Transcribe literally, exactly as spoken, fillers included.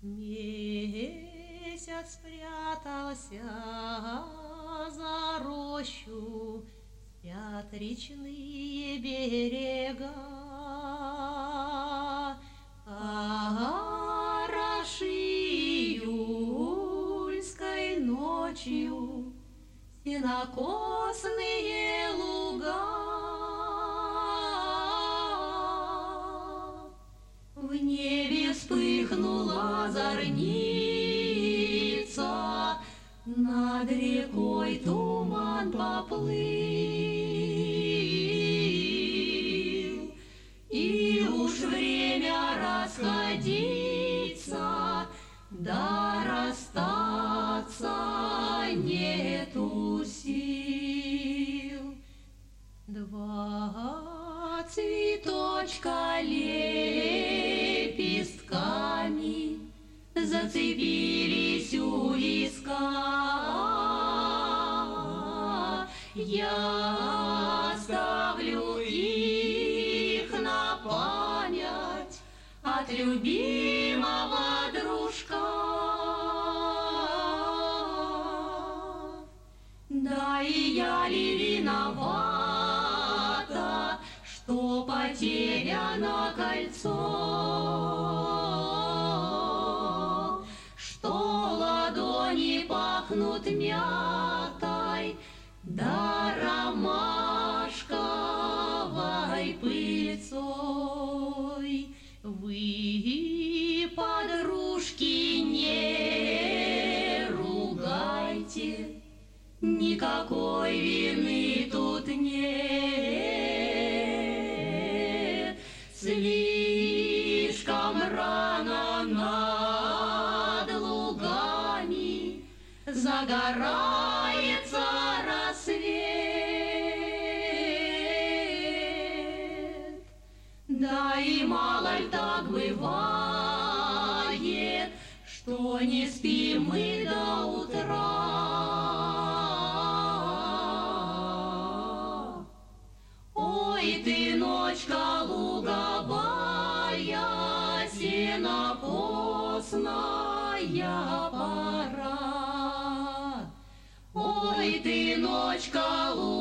Месяц спрятался за рощу, спят речные берега. Хороши июльской ночью сенокосные луга. В небе вспыхнула зорница, над рекой туман поплыл, и уж время расходиться, да расстаться нету сил. Два цветочка лепестками зацепились у виска. Я оставлю их на память от любимого дружка. Да и я ли виновата, что потеряно кольцо, что ладони пахнут мятой да ромашковой пыльцой. Вы, подружки, не ругайте, никакой вины тут нет. Слишком рано над лугами загорается рассвет. Да и мало ли так бывает, что не спим мы до утра. Ой, ты, ночка луговая, сенокосная пора. Ой, ты, ночка луговая,